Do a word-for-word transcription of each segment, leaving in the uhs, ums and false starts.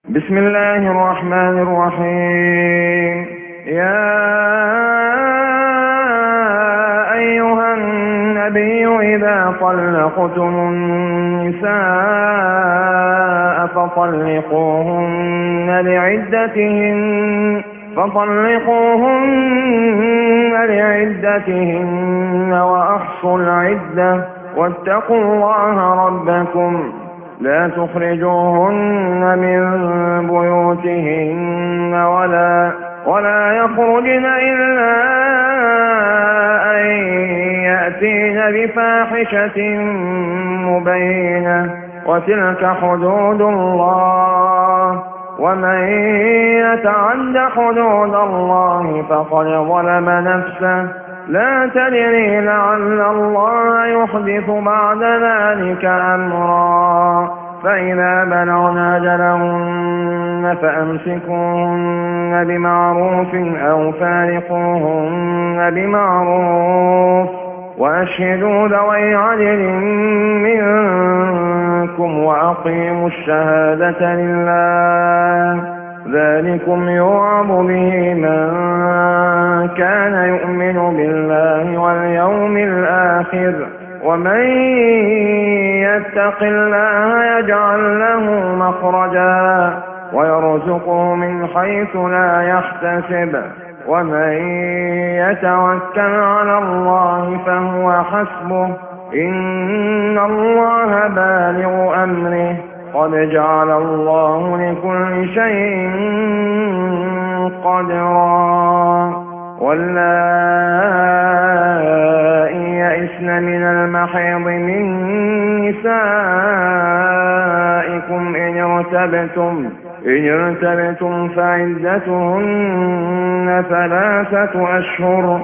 بسم الله الرحمن الرحيم. يا أيها النبي إذا طلقتم النساء فطلقوهن لعدتهن فطلقوهن لعدتهن وأحصوا العدة واتقوا الله ربكم لا تخرجوهن من بيوتهن ولا ولا يخرجن إلا أن يأتين بفاحشة مبينة وتلك حدود الله ومن يتعد حدود الله فقد ظلم نفسه لا تدري لعل الله يحدث بعد ذلك أمرا. فإذا بلغن أجلهن فأمسكوهن بمعروف أو فارقوهن بمعروف وأشهدوا ذوي عدل منكم وأقيموا الشهادة لله ذلكم يوعظ به من كان يؤمن بالله واليوم الآخر ومن يتق الله يجعل له مخرجا ويرزقه من حيث لا يحتسب ومن يتوكل على الله فهو حسبه إن الله بالغ أمره قد جعل الله لكل شيء قدرا. واللائي يئسن من المحيض من نسائكم إن ارتبتم إن ارتبتم فعدتهن ثلاثة أشهر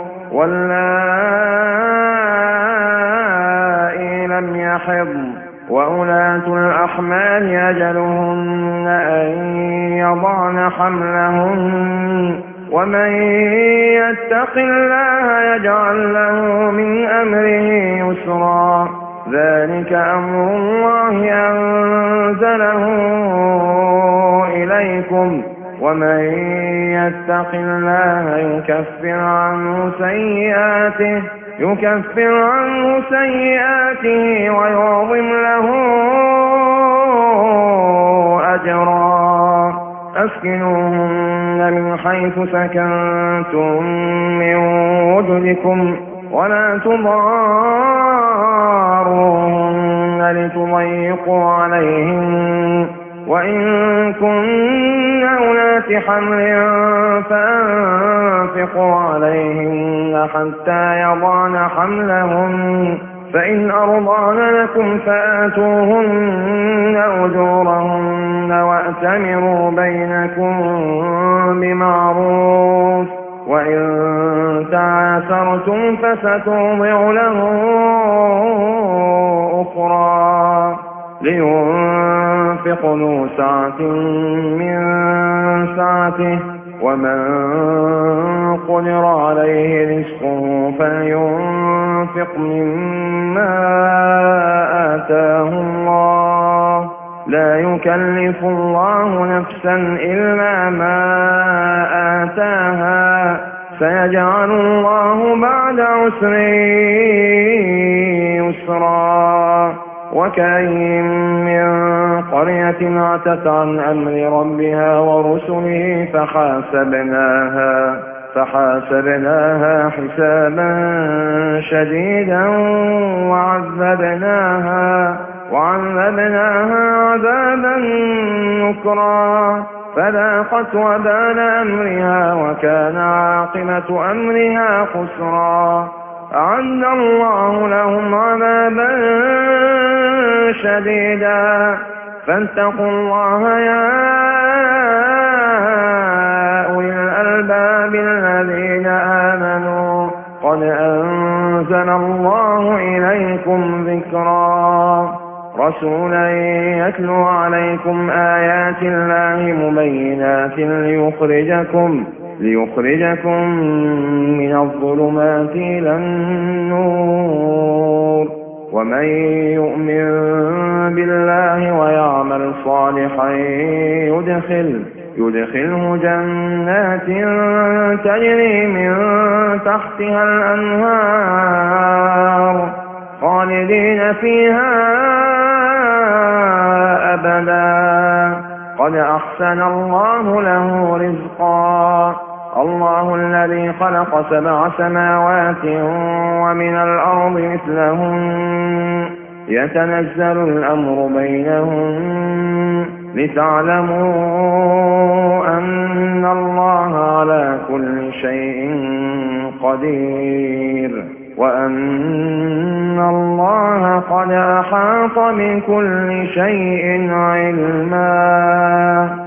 واللائي لم يحضن وأولاة الأحمال أجلهن أن يضعن حملهن ومن يتق الله يجعل له من أمره يسرا ذلك أمر الله أنزله إليكم ومن يتق الله يكفر عنه سيئاته يكفر عنه سيئاته ويعظم له أجرا. أسكنوهن من حيث سكنتم من وجدكم ولا تضاروهن لتضيقوا عليهن وإن كن أولات حمل فأنفقوا عليهن حتى يضعن حملهن فإن أرضعن لكم فآتوهن أجورهن وأتمروا بينكم بمعروف وإن تعاسرتم فستوضع له أخرى لينفق ذو سعة من سعته ومن قدر عليه رزقه فلينفق مما آتاه الله لا يكلف الله نفسا إلا ما آتاها سيجعل الله بعد عسر يسرا. وكأين من قرية عتت عن أمر ربها ورسله فحاسبناها فحاسبناها حسابا شديدا وعذبناها وعذبناها عذابا نكرا فذاقت وبال أمرها وكان عاقبة أمرها خسرا. أعد الله لهم عذابا شديدا فاتقوا الله يا أولي الألباب الذين آمنوا قد أنزل الله إليكم ذكرا رسولا يتلو عليكم آيات الله مبينات ليخرجكم ليخرجكم من الظلمات إلى النور ومن يؤمن بالله ويعمل صالحا يدخل يدخله جنات تجري من تحتها الأنهار خالدين فيها أبدا قد أحسن الله له رزقا الله الذي خلق سبع سماوات ومن الأرض مثلهن يتنزل الأمر بينهن لتعلموا أن الله على كل شيء قدير وأن الله قد أحاط بكل شيء علما